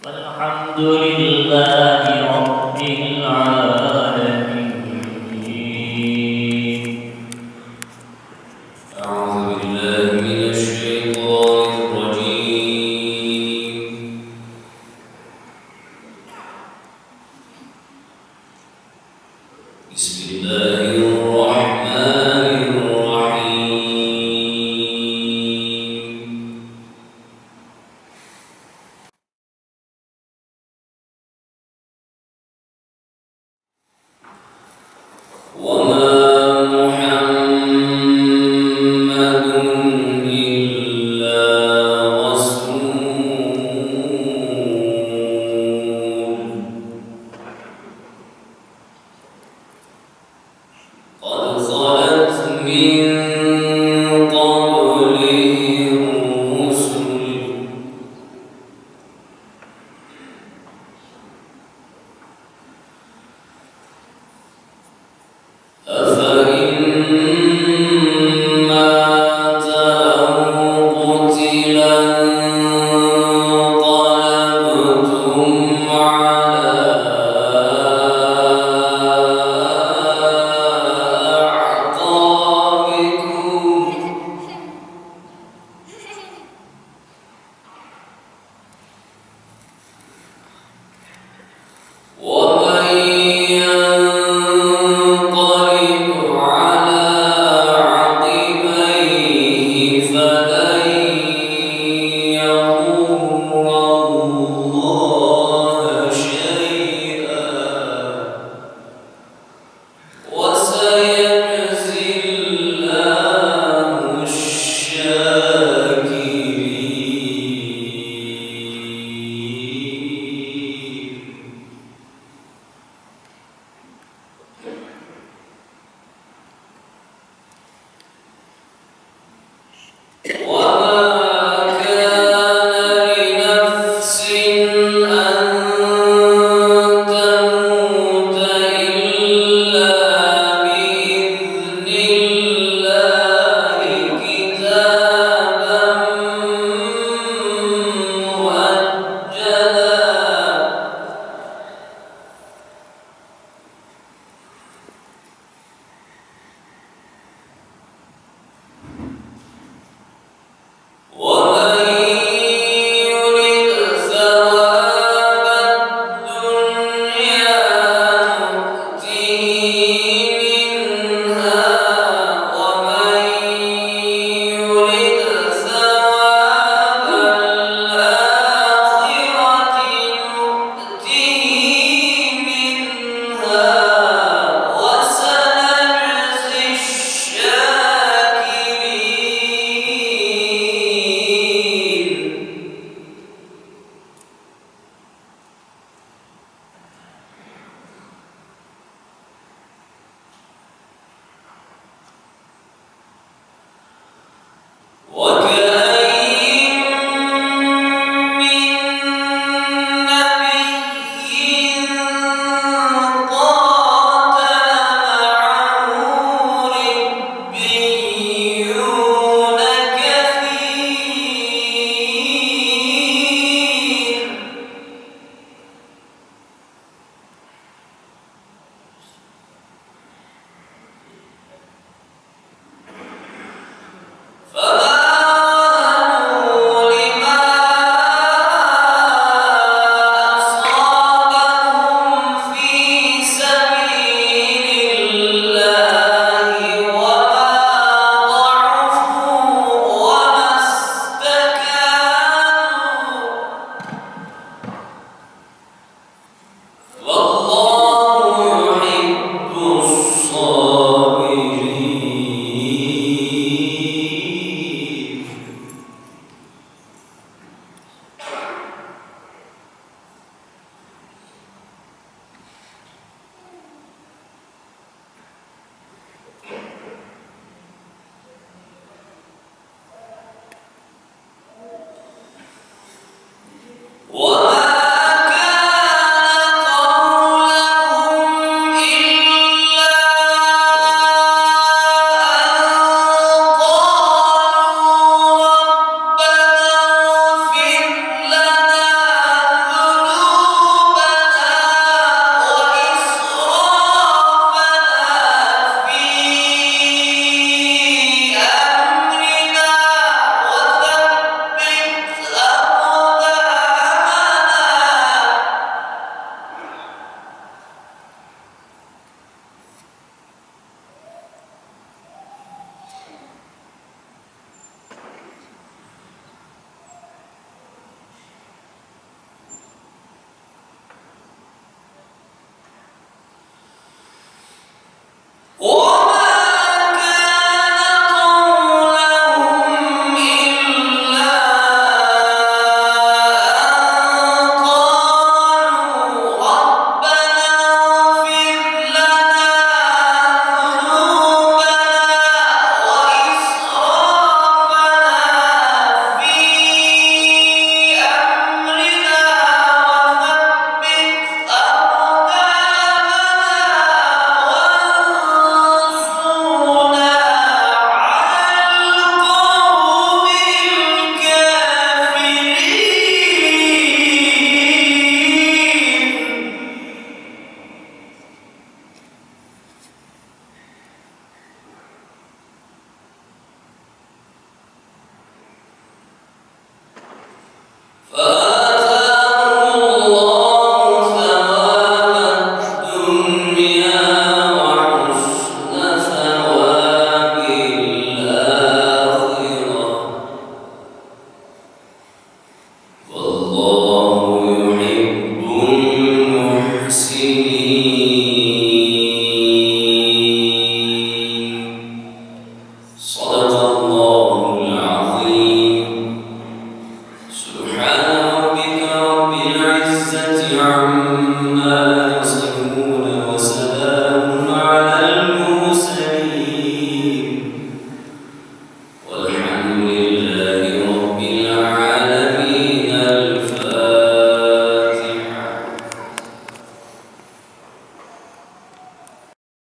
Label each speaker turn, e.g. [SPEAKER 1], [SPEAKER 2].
[SPEAKER 1] والحمد لله رب العالمين.
[SPEAKER 2] أعوذ بالله من الشيطان الرجيم. بسم الله الرحمن الرحيم. وما محمد إلا رسول قد خلت من قبله الرسل أفإن مات أو قتلا انقلبتم على أعقابكم ومن ينقلب على عقبيه فلن يضر الله شيئا وسيجزي الله الشاكرين. وما كان لنفس أن تموت إلا بإذن الله كتابا مؤجلا. ومن يرد ثواب الدنيا نؤته منها ومن يرد ثواب الآخرة نؤته منها وسنجزي الشاكرين. وكأين من نبي قاتل معه ربيون كثير فما وهنوا لما أصابهم في سبيل الله وما ضعفوا وما استكانوا والله يحب الصابرين. وما كان قولهم إلا أن قالوا ربنا اغفر لنا فأنذرتكم